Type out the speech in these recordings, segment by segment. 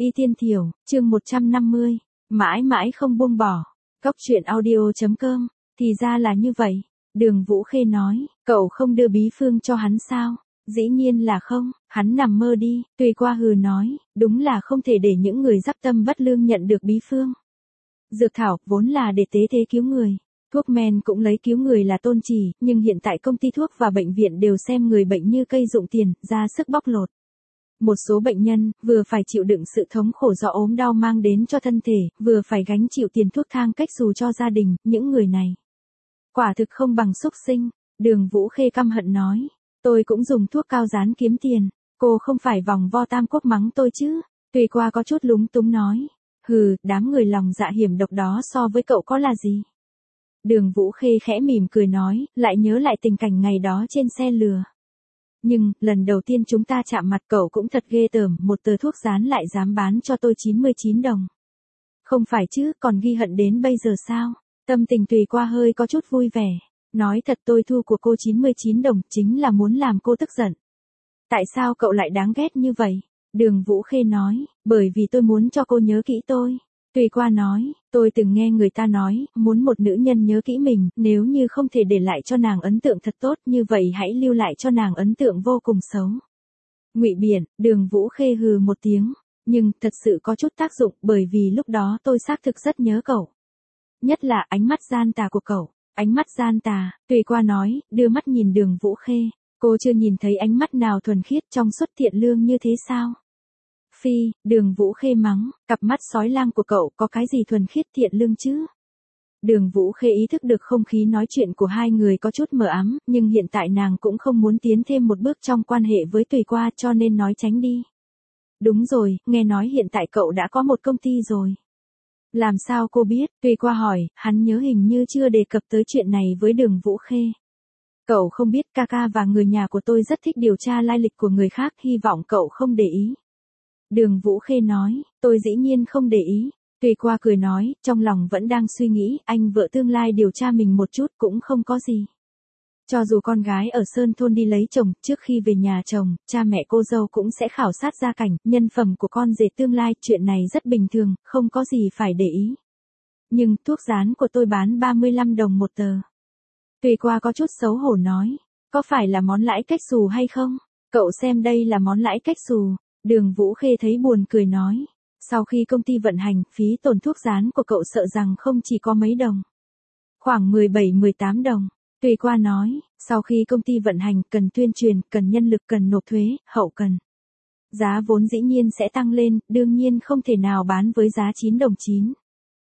Y Tiên Thiểu, chương 150, mãi mãi không buông bỏ. Cốc truyện audio.com, thì ra là như vậy. Đường Vũ Khê nói, cậu không đưa bí phương cho hắn sao? Dĩ nhiên là không, hắn nằm mơ đi. Tùy Qua hừ nói, đúng là không thể để những người dắp tâm bất lương nhận được bí phương. Dược thảo vốn là để tế thế cứu người. Thuốc men cũng lấy cứu người là tôn chỉ, nhưng hiện tại công ty thuốc và bệnh viện đều xem người bệnh như cây dụng tiền, ra sức bóc lột. Một số bệnh nhân, vừa phải chịu đựng sự thống khổ do ốm đau mang đến cho thân thể, vừa phải gánh chịu tiền thuốc thang cách xù cho gia đình, những người này. Quả thực không bằng súc sinh, Đường Vũ Khê căm hận nói. Tôi cũng dùng thuốc cao dán kiếm tiền, cô không phải vòng vo tam quốc mắng tôi chứ. Tùy Qua có chút lúng túng nói. Hừ, đám người lòng dạ hiểm độc đó so với cậu có là gì? Đường Vũ Khê khẽ mỉm cười nói, lại nhớ lại tình cảnh ngày đó trên xe lừa. Nhưng, lần đầu tiên chúng ta chạm mặt cậu cũng thật ghê tởm, một tờ thuốc dán lại dám bán cho tôi 99 đồng. Không phải chứ, còn ghi hận đến bây giờ sao? Tâm tình Tùy Qua hơi có chút vui vẻ. Nói thật tôi thu của cô 99 đồng chính là muốn làm cô tức giận. Tại sao cậu lại đáng ghét như vậy? Đường Vũ Khê nói, bởi vì tôi muốn cho cô nhớ kỹ tôi. Tùy Qua nói, tôi từng nghe người ta nói, muốn một nữ nhân nhớ kỹ mình, nếu như không thể để lại cho nàng ấn tượng thật tốt như vậy hãy lưu lại cho nàng ấn tượng vô cùng xấu. Ngụy biện, Đường Vũ Khê hừ một tiếng, nhưng thật sự có chút tác dụng bởi vì lúc đó tôi xác thực rất nhớ cậu. Nhất là ánh mắt gian tà của cậu, ánh mắt gian tà, Tùy Qua nói, đưa mắt nhìn Đường Vũ Khê, cô chưa nhìn thấy ánh mắt nào thuần khiết trong suốt thiện lương như thế sao? Phi, Đường Vũ Khê mắng, cặp mắt sói lang của cậu có cái gì thuần khiết thiện lương chứ? Đường Vũ Khê ý thức được không khí nói chuyện của hai người có chút mờ ám, nhưng hiện tại nàng cũng không muốn tiến thêm một bước trong quan hệ với Tùy Qua cho nên nói tránh đi. Đúng rồi, nghe nói hiện tại cậu đã có một công ty rồi. Làm sao cô biết? Tùy Qua hỏi, hắn nhớ hình như chưa đề cập tới chuyện này với Đường Vũ Khê. Cậu không biết Kaka và người nhà của tôi rất thích điều tra lai lịch của người khác, hy vọng cậu không để ý. Đường Vũ Khê nói, tôi dĩ nhiên không để ý. Tùy Qua cười nói, trong lòng vẫn đang suy nghĩ, anh vợ tương lai điều tra mình một chút cũng không có gì. Cho dù con gái ở Sơn Thôn đi lấy chồng, trước khi về nhà chồng, cha mẹ cô dâu cũng sẽ khảo sát gia cảnh, nhân phẩm của con rể tương lai, chuyện này rất bình thường, không có gì phải để ý. Nhưng, thuốc dán của tôi bán 35 đồng một tờ. Tùy Qua có chút xấu hổ nói, có phải là món lãi cách xù hay không? Cậu xem đây là món lãi cách xù. Đường Vũ Khê thấy buồn cười nói, sau khi công ty vận hành, phí tổn thuốc dán của cậu sợ rằng không chỉ có mấy đồng. Khoảng 17-18 đồng. Tùy Qua nói, sau khi công ty vận hành, cần tuyên truyền, cần nhân lực, cần nộp thuế, hậu cần. Giá vốn dĩ nhiên sẽ tăng lên, đương nhiên không thể nào bán với giá 9 đồng 9.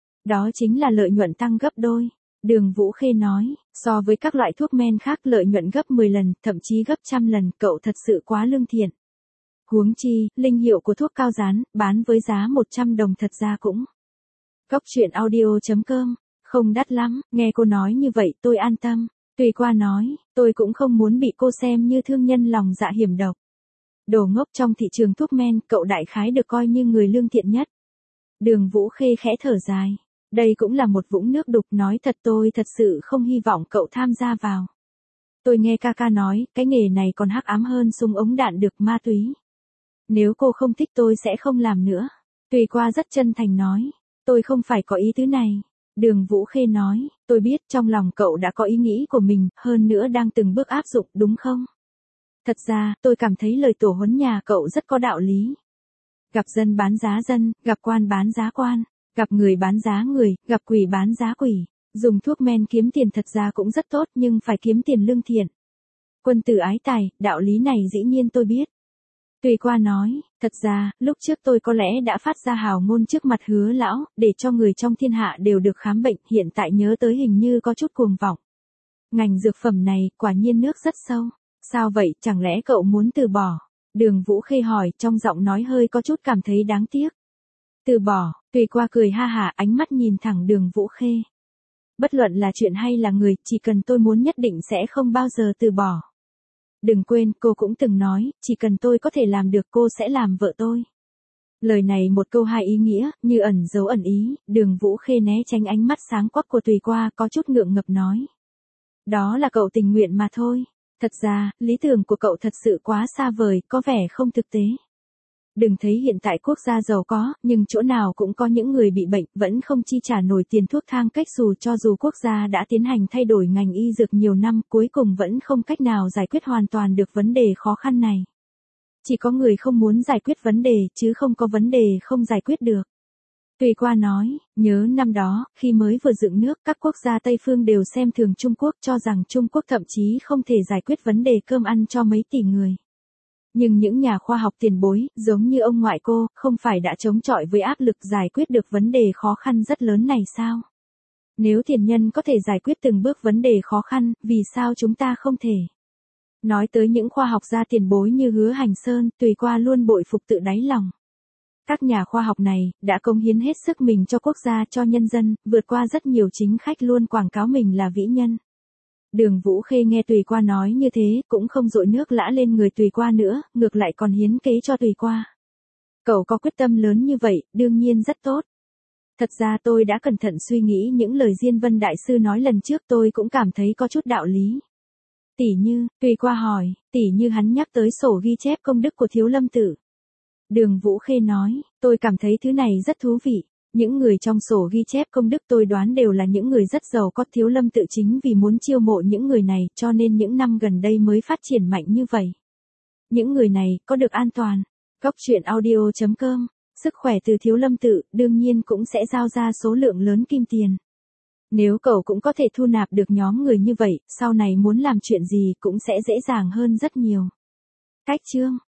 Đó chính là lợi nhuận tăng gấp đôi. Đường Vũ Khê nói, so với các loại thuốc men khác lợi nhuận gấp 10 lần, thậm chí gấp trăm lần, cậu thật sự quá lương thiện. Huống chi, linh hiệu của thuốc cao dán, bán với giá 100 đồng thật ra cũng. Cốc truyện audio.com, không đắt lắm, nghe cô nói như vậy tôi an tâm. Tùy Qua nói, tôi cũng không muốn bị cô xem như thương nhân lòng dạ hiểm độc. Đồ ngốc trong thị trường thuốc men, cậu đại khái được coi như người lương thiện nhất. Đường Vũ Khê khẽ thở dài. Đây cũng là một vũng nước đục, nói thật tôi thật sự không hy vọng cậu tham gia vào. Tôi nghe Kaka nói, cái nghề này còn hắc ám hơn súng ống đạn được ma túy. Nếu cô không thích tôi sẽ không làm nữa. Tùy Qua rất chân thành nói. Tôi không phải có ý tứ này. Đường Vũ Khê nói. Tôi biết trong lòng cậu đã có ý nghĩ của mình, hơn nữa đang từng bước áp dụng, đúng không? Thật ra, tôi cảm thấy lời tổ huấn nhà cậu rất có đạo lý. Gặp dân bán giá dân, gặp quan bán giá quan, gặp người bán giá người, gặp quỷ bán giá quỷ. Dùng thuốc men kiếm tiền thật ra cũng rất tốt nhưng phải kiếm tiền lương thiện. Quân tử ái tài, đạo lý này dĩ nhiên tôi biết. Tùy Qua nói, thật ra, lúc trước tôi có lẽ đã phát ra hào ngôn trước mặt Hứa lão, để cho người trong thiên hạ đều được khám bệnh, hiện tại nhớ tới hình như có chút cuồng vọng. Ngành dược phẩm này, quả nhiên nước rất sâu. Sao vậy, chẳng lẽ cậu muốn từ bỏ? Đường Vũ Khê hỏi, trong giọng nói hơi có chút cảm thấy đáng tiếc. Từ bỏ, Tùy Qua cười ha hả, ánh mắt nhìn thẳng Đường Vũ Khê. Bất luận là chuyện hay là người, chỉ cần tôi muốn nhất định sẽ không bao giờ từ bỏ. Đừng quên, cô cũng từng nói, chỉ cần tôi có thể làm được cô sẽ làm vợ tôi. Lời này một câu hai ý nghĩa, như ẩn dấu ẩn ý, Đường Vũ Khê né tránh ánh mắt sáng quắc của Tùy Qua, có chút ngượng ngập nói. Đó là cậu tình nguyện mà thôi. Thật ra, lý tưởng của cậu thật sự quá xa vời, có vẻ không thực tế. Đừng thấy hiện tại quốc gia giàu có, nhưng chỗ nào cũng có những người bị bệnh, vẫn không chi trả nổi tiền thuốc thang cách cho dù quốc gia đã tiến hành thay đổi ngành y dược nhiều năm, cuối cùng vẫn không cách nào giải quyết hoàn toàn được vấn đề khó khăn này. Chỉ có người không muốn giải quyết vấn đề, chứ không có vấn đề không giải quyết được. Tùy Qua nói, nhớ năm đó, khi mới vừa dựng nước, các quốc gia Tây phương đều xem thường Trung Quốc, cho rằng Trung Quốc thậm chí không thể giải quyết vấn đề cơm ăn cho mấy tỷ người. Nhưng những nhà khoa học tiền bối, giống như ông ngoại cô, không phải đã chống chọi với áp lực giải quyết được vấn đề khó khăn rất lớn này sao? Nếu tiền nhân có thể giải quyết từng bước vấn đề khó khăn, vì sao chúng ta không thể? Nói tới những khoa học gia tiền bối như Hứa Hành Sơn, Tùy Qua luôn bội phục tự đáy lòng. Các nhà khoa học này, đã cống hiến hết sức mình cho quốc gia, cho nhân dân, vượt qua rất nhiều chính khách luôn quảng cáo mình là vĩ nhân. Đường Vũ Khê nghe Tùy Qua nói như thế, cũng không dội nước lã lên người Tùy Qua nữa, ngược lại còn hiến kế cho Tùy Qua. Cậu có quyết tâm lớn như vậy, đương nhiên rất tốt. Thật ra tôi đã cẩn thận suy nghĩ những lời Diên Vân Đại Sư nói lần trước, tôi cũng cảm thấy có chút đạo lý. Tỉ như, Tùy Qua hỏi, tỉ như hắn nhắc tới sổ ghi chép công đức của Thiếu Lâm Tự. Đường Vũ Khê nói, tôi cảm thấy thứ này rất thú vị. Những người trong sổ ghi chép công đức tôi đoán đều là những người rất giàu có. Thiếu Lâm Tự chính vì muốn chiêu mộ những người này, cho nên những năm gần đây mới phát triển mạnh như vậy. Những người này, có được an toàn. Goctruyện.audio.com. Sức khỏe từ Thiếu Lâm Tự, đương nhiên cũng sẽ giao ra số lượng lớn kim tiền. Nếu cậu cũng có thể thu nạp được nhóm người như vậy, sau này muốn làm chuyện gì cũng sẽ dễ dàng hơn rất nhiều. Cách chương